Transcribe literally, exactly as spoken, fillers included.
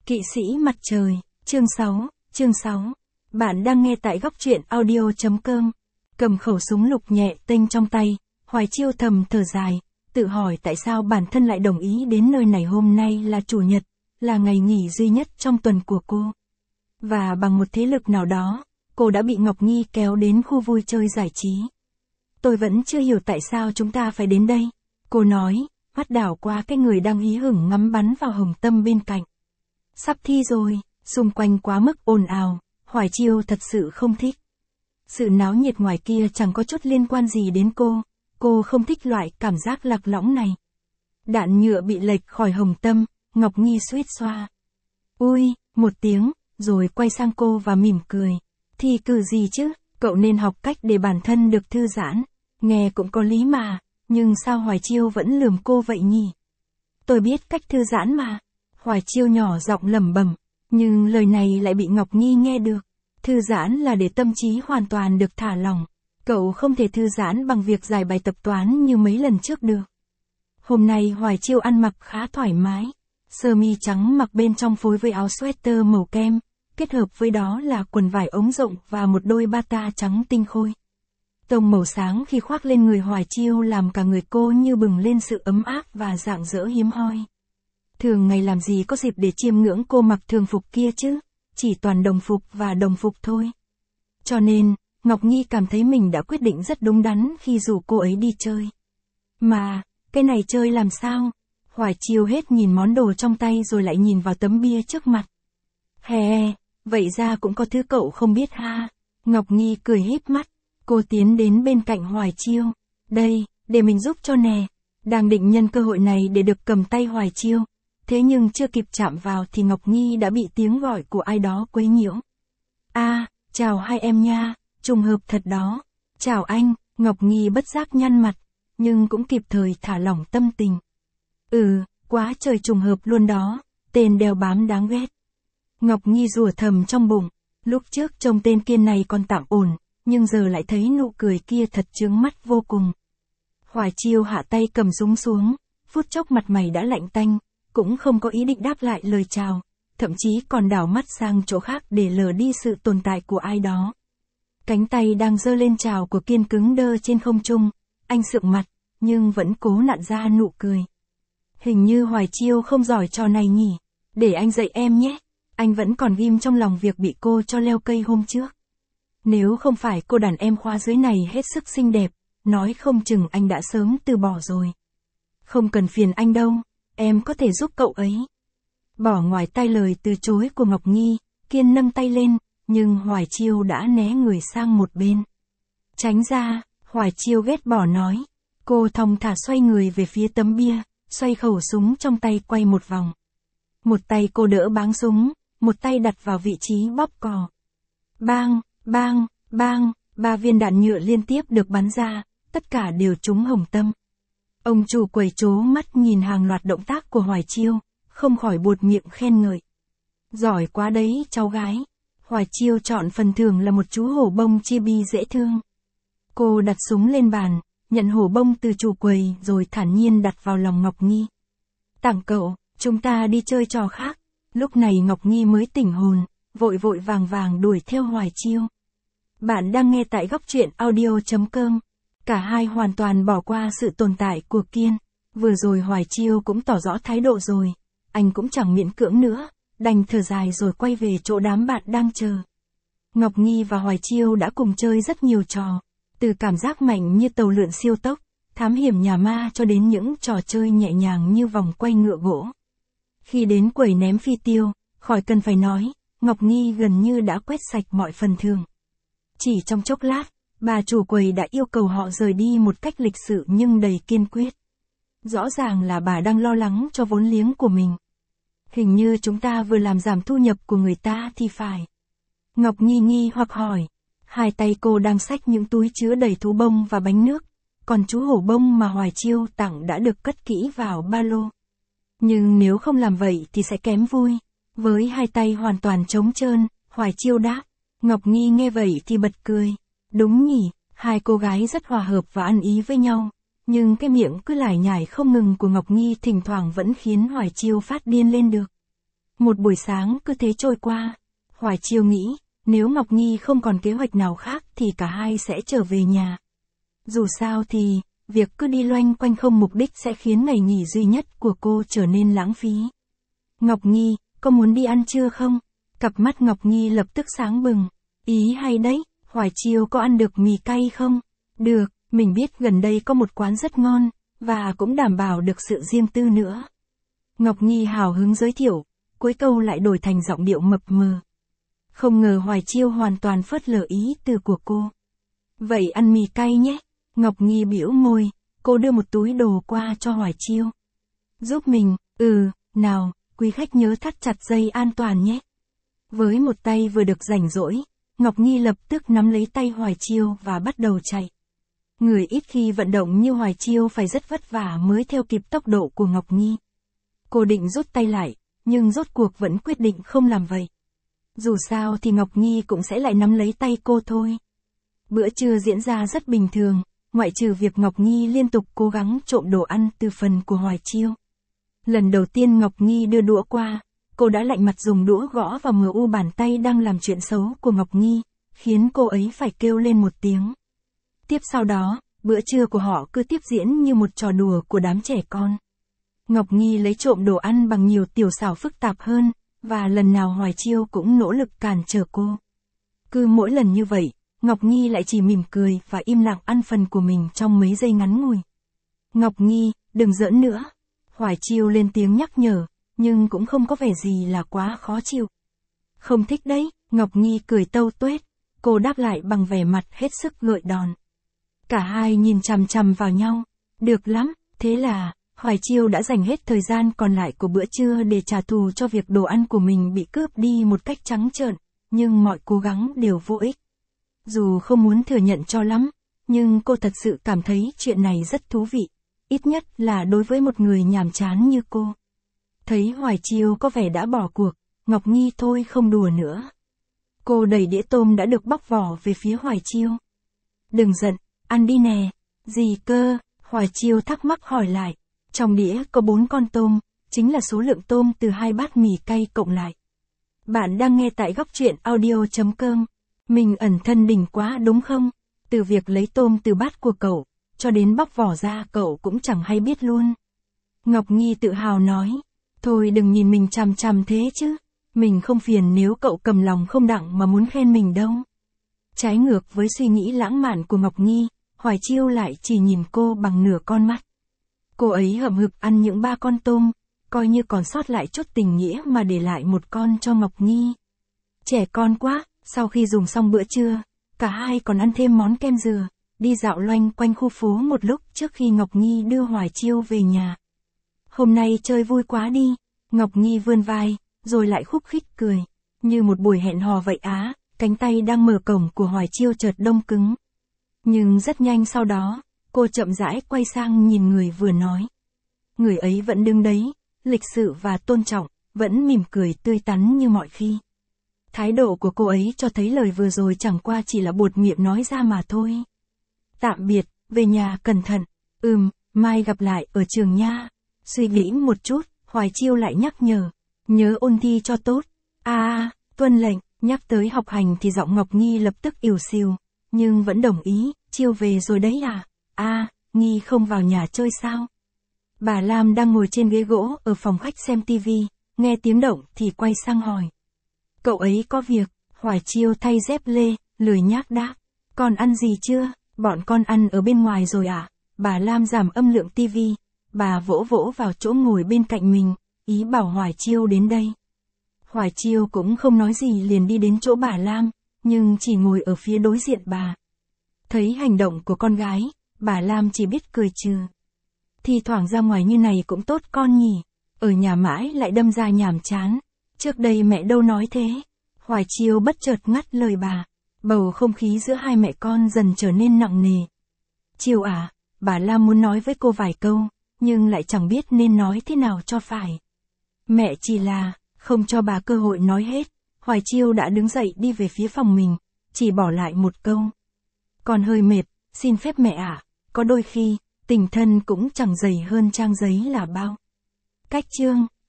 Kỵ sĩ mặt trời, chương sáu, chương sáu. Bạn đang nghe tại góc truyện audio chấm com. Cầm khẩu súng lục nhẹ tênh trong tay, Hoài Chiêu thầm thở dài, tự hỏi tại sao bản thân lại đồng ý đến nơi này. Hôm nay là chủ nhật, là ngày nghỉ duy nhất trong tuần của cô. Và bằng một thế lực nào đó, cô đã bị Ngọc Nhi kéo đến khu vui chơi giải trí. Tôi vẫn chưa hiểu tại sao chúng ta phải đến đây, cô nói, mắt đảo qua cái người đang hí hửng ngắm bắn vào hồng tâm bên cạnh. Sắp thi rồi, xung quanh quá mức ồn ào, Hoài Chiêu thật sự không thích. Sự náo nhiệt ngoài kia chẳng có chút liên quan gì đến cô, cô không thích loại cảm giác lạc lõng này. Đạn nhựa bị lệch khỏi hồng tâm, Ngọc Nhi suýt xoa. Ui, một tiếng, rồi quay sang cô và mỉm cười. Thi cử gì chứ, cậu nên học cách để bản thân được thư giãn, nghe cũng có lý mà, nhưng sao Hoài Chiêu vẫn lườm cô vậy nhỉ? Tôi biết cách thư giãn mà. Hoài Chiêu nhỏ giọng lẩm bẩm, nhưng lời này lại bị Ngọc Nhi nghe được. Thư giãn là để tâm trí hoàn toàn được thả lỏng. Cậu không thể thư giãn bằng việc giải bài tập toán như mấy lần trước được. Hôm nay Hoài Chiêu ăn mặc khá thoải mái. Sơ mi trắng mặc bên trong phối với áo sweater màu kem, kết hợp với đó là quần vải ống rộng và một đôi bata trắng tinh khôi. Tông màu sáng khi khoác lên người Hoài Chiêu làm cả người cô như bừng lên sự ấm áp và rạng rỡ hiếm hoi. Thường ngày làm gì có dịp để chiêm ngưỡng cô mặc thường phục kia chứ, chỉ toàn đồng phục và đồng phục thôi. Cho nên, Ngọc Nhi cảm thấy mình đã quyết định rất đúng đắn khi rủ cô ấy đi chơi. Mà, cái này chơi làm sao? Hoài Chiêu hết nhìn món đồ trong tay rồi lại nhìn vào tấm bia trước mặt. Hè, vậy ra cũng có thứ cậu không biết ha. Ngọc Nhi cười híp mắt, cô tiến đến bên cạnh Hoài Chiêu. Đây, để mình giúp cho nè. Đang định nhân cơ hội này để được cầm tay Hoài Chiêu. Thế nhưng chưa kịp chạm vào thì Ngọc Nhi đã bị tiếng gọi của ai đó quấy nhiễu. A, à, chào hai em nha, trùng hợp thật đó. Chào anh, Ngọc Nhi bất giác nhăn mặt, nhưng cũng kịp thời thả lỏng tâm tình. Ừ, quá trời trùng hợp luôn đó, tên đeo bám đáng ghét. Ngọc Nhi rủa thầm trong bụng, lúc trước trông tên kia này còn tạm ổn, nhưng giờ lại thấy nụ cười kia thật chướng mắt vô cùng. Hoài Chiêu hạ tay cầm súng xuống, phút chốc mặt mày đã lạnh tanh. Cũng không có ý định đáp lại lời chào, thậm chí còn đảo mắt sang chỗ khác để lờ đi sự tồn tại của ai đó. Cánh tay đang giơ lên chào của Kiên cứng đơ trên không trung, anh sượng mặt, nhưng vẫn cố nặn ra nụ cười. Hình như Hoài Chiêu không giỏi trò này nhỉ, để anh dạy em nhé, anh vẫn còn ghim trong lòng việc bị cô cho leo cây hôm trước. Nếu không phải cô đàn em khóa dưới này hết sức xinh đẹp, nói không chừng anh đã sớm từ bỏ rồi. Không cần phiền anh đâu. Em có thể giúp cậu ấy. Bỏ ngoài tai lời từ chối của Ngọc Nhi, Kiên nâng tay lên, nhưng Hoài Chiêu đã né người sang một bên. Tránh ra, Hoài Chiêu ghét bỏ nói. Cô thong thả xoay người về phía tấm bia, xoay khẩu súng trong tay quay một vòng. Một tay cô đỡ báng súng, một tay đặt vào vị trí bóp cò. Bang, bang, bang, ba viên đạn nhựa liên tiếp được bắn ra, tất cả đều trúng hồng tâm. Ông chủ quầy trố mắt nhìn hàng loạt động tác của Hoài Chiêu, không khỏi buột miệng khen ngợi. Giỏi quá đấy cháu gái. Hoài Chiêu chọn phần thưởng là một chú hổ bông chibi dễ thương. Cô đặt súng lên bàn, nhận hổ bông từ chủ quầy rồi thản nhiên đặt vào lòng Ngọc Nhi. Tặng cậu, chúng ta đi chơi trò khác. Lúc này Ngọc Nhi mới tỉnh hồn, vội vội vàng vàng đuổi theo Hoài Chiêu. Bạn đang nghe tại góc truyện audio chấm com. Cả hai hoàn toàn bỏ qua sự tồn tại của Kiên. Vừa rồi Hoài Chiêu cũng tỏ rõ thái độ rồi. Anh cũng chẳng miễn cưỡng nữa, đành thở dài rồi quay về chỗ đám bạn đang chờ. Ngọc Nhi và Hoài Chiêu đã cùng chơi rất nhiều trò. Từ cảm giác mạnh như tàu lượn siêu tốc, thám hiểm nhà ma cho đến những trò chơi nhẹ nhàng như vòng quay ngựa gỗ. Khi đến quầy ném phi tiêu, khỏi cần phải nói, Ngọc Nhi gần như đã quét sạch mọi phần thưởng. Chỉ trong chốc lát, bà chủ quầy đã yêu cầu họ rời đi một cách lịch sự nhưng đầy kiên quyết. Rõ ràng là bà đang lo lắng cho vốn liếng của mình. Hình như chúng ta vừa làm giảm thu nhập của người ta thì phải. Ngọc Nhi nghi hoặc hỏi. Hai tay cô đang xách những túi chứa đầy thú bông và bánh nước, còn chú hổ bông mà Hoài Chiêu tặng đã được cất kỹ vào ba lô. Nhưng nếu không làm vậy thì sẽ kém vui. Với hai tay hoàn toàn trống trơn, Hoài Chiêu đáp. Ngọc Nhi nghe vậy thì bật cười. Đúng nhỉ, hai cô gái rất hòa hợp và ăn ý với nhau, nhưng cái miệng cứ lải nhải không ngừng của Ngọc Nhi thỉnh thoảng vẫn khiến Hoài Chiêu phát điên lên được. Một buổi sáng cứ thế trôi qua. Hoài Chiêu nghĩ, nếu Ngọc Nhi không còn kế hoạch nào khác thì cả hai sẽ trở về nhà. Dù sao thì, việc cứ đi loanh quanh không mục đích sẽ khiến ngày nghỉ duy nhất của cô trở nên lãng phí. Ngọc Nhi, có muốn đi ăn trưa không? Cặp mắt Ngọc Nhi lập tức sáng bừng. Ý hay đấy, Hoài Chiêu có ăn được mì cay không? Được, mình biết gần đây có một quán rất ngon, và cũng đảm bảo được sự riêng tư nữa. Ngọc Nhi hào hứng giới thiệu, cuối câu lại đổi thành giọng điệu mập mờ. Không ngờ Hoài Chiêu hoàn toàn phớt lờ ý từ của cô. Vậy ăn mì cay nhé. Ngọc Nhi bĩu môi, cô đưa một túi đồ qua cho Hoài Chiêu. Giúp mình, ừ, nào, quý khách nhớ thắt chặt dây an toàn nhé. Với một tay vừa được rảnh rỗi, Ngọc Nhi lập tức nắm lấy tay Hoài Chiêu và bắt đầu chạy. Người ít khi vận động như Hoài Chiêu phải rất vất vả mới theo kịp tốc độ của Ngọc Nhi. Cô định rút tay lại, nhưng rốt cuộc vẫn quyết định không làm vậy. Dù sao thì Ngọc Nhi cũng sẽ lại nắm lấy tay cô thôi. Bữa trưa diễn ra rất bình thường, ngoại trừ việc Ngọc Nhi liên tục cố gắng trộm đồ ăn từ phần của Hoài Chiêu. Lần đầu tiên Ngọc Nhi đưa đũa qua, cô đã lạnh mặt dùng đũa gõ vào mờ u bàn tay đang làm chuyện xấu của Ngọc Nhi, khiến cô ấy phải kêu lên một tiếng. Tiếp sau đó, bữa trưa của họ cứ tiếp diễn như một trò đùa của đám trẻ con. Ngọc Nhi lấy trộm đồ ăn bằng nhiều tiểu xảo phức tạp hơn, và lần nào Hoài Chiêu cũng nỗ lực cản trở cô. Cứ mỗi lần như vậy, Ngọc Nhi lại chỉ mỉm cười và im lặng ăn phần của mình trong mấy giây ngắn ngủi. Ngọc Nhi, đừng giỡn nữa. Hoài Chiêu lên tiếng nhắc nhở, nhưng cũng không có vẻ gì là quá khó chịu. Không thích đấy, Ngọc Nhi cười tâu tuét. Cô đáp lại bằng vẻ mặt hết sức gợi đòn. Cả hai nhìn chằm chằm vào nhau. Được lắm, thế là, Hoài Chiêu đã dành hết thời gian còn lại của bữa trưa để trả thù cho việc đồ ăn của mình bị cướp đi một cách trắng trợn, nhưng mọi cố gắng đều vô ích. Dù không muốn thừa nhận cho lắm, nhưng cô thật sự cảm thấy chuyện này rất thú vị, ít nhất là đối với một người nhàm chán như cô. Thấy Hoài Chiêu có vẻ đã bỏ cuộc, Ngọc Nhi thôi không đùa nữa. Cô đẩy đĩa tôm đã được bóc vỏ về phía Hoài Chiêu. Đừng giận, ăn đi nè. Gì cơ? Hoài Chiêu thắc mắc hỏi lại. Trong đĩa có bốn con tôm, chính là số lượng tôm từ hai bát mì cay cộng lại. Bạn đang nghe tại góc truyện audio chấm com. Mình ẩn thân đỉnh quá đúng không? Từ việc lấy tôm từ bát của cậu, cho đến bóc vỏ ra cậu cũng chẳng hay biết luôn. Ngọc Nhi tự hào nói. Thôi đừng nhìn mình chằm chằm thế chứ. Mình không phiền nếu cậu cầm lòng không đặng mà muốn khen mình đâu. Trái ngược với suy nghĩ lãng mạn của Ngọc Nhi, Hoài Chiêu lại chỉ nhìn cô bằng nửa con mắt. Cô ấy hậm hực ăn những ba con tôm, coi như còn sót lại chút tình nghĩa mà để lại một con cho Ngọc Nhi. Trẻ con quá, sau khi dùng xong bữa trưa, cả hai còn ăn thêm món kem dừa, đi dạo loanh quanh khu phố một lúc trước khi Ngọc Nhi đưa Hoài Chiêu về nhà. Hôm nay chơi vui quá đi, Ngọc Nhi vươn vai, rồi lại khúc khích cười, như một buổi hẹn hò vậy á, cánh tay đang mở cổng của Hoài Chiêu chợt đông cứng. Nhưng rất nhanh sau đó, cô chậm rãi quay sang nhìn người vừa nói. Người ấy vẫn đứng đấy, lịch sự và tôn trọng, vẫn mỉm cười tươi tắn như mọi khi. Thái độ của cô ấy cho thấy lời vừa rồi chẳng qua chỉ là buột miệng nói ra mà thôi. Tạm biệt, về nhà cẩn thận. Ừm, mai gặp lại ở trường nha. Suy nghĩ một chút, Hoài Chiêu lại nhắc nhở. Nhớ ôn thi cho tốt. À, tuân lệnh. Nhắc tới học hành thì giọng Ngọc Nhi lập tức ỉu xìu, nhưng vẫn đồng ý. Chiêu về rồi đấy à? À, Nhi không vào nhà chơi sao? Bà Lam đang ngồi trên ghế gỗ ở phòng khách xem tivi, nghe tiếng động thì quay sang hỏi. Cậu ấy có việc. Hoài Chiêu thay dép lê, lười nhác đáp. Con ăn gì chưa? Bọn con ăn ở bên ngoài rồi ạ. À? Bà Lam giảm âm lượng tivi, bà vỗ vỗ vào chỗ ngồi bên cạnh mình, ý bảo Hoài Chiêu đến đây. Hoài Chiêu cũng không nói gì liền đi đến chỗ bà Lam, nhưng chỉ ngồi ở phía đối diện bà. Thấy hành động của con gái, bà Lam chỉ biết cười trừ. Thì thoảng ra ngoài như này cũng tốt con nhỉ, ở nhà mãi lại đâm ra nhàm chán. Trước đây mẹ đâu nói thế. Hoài Chiêu bất chợt ngắt lời bà. Bầu không khí giữa hai mẹ con dần trở nên nặng nề. Chiêu à, bà Lam muốn nói với cô vài câu, nhưng lại chẳng biết nên nói thế nào cho phải. Mẹ chỉ là, không cho bà cơ hội nói hết, Hoài Chiêu đã đứng dậy đi về phía phòng mình, chỉ bỏ lại một câu. Còn hơi mệt, xin phép mẹ ạ, à, có đôi khi, tình thân cũng chẳng dày hơn trang giấy là bao. Cách chương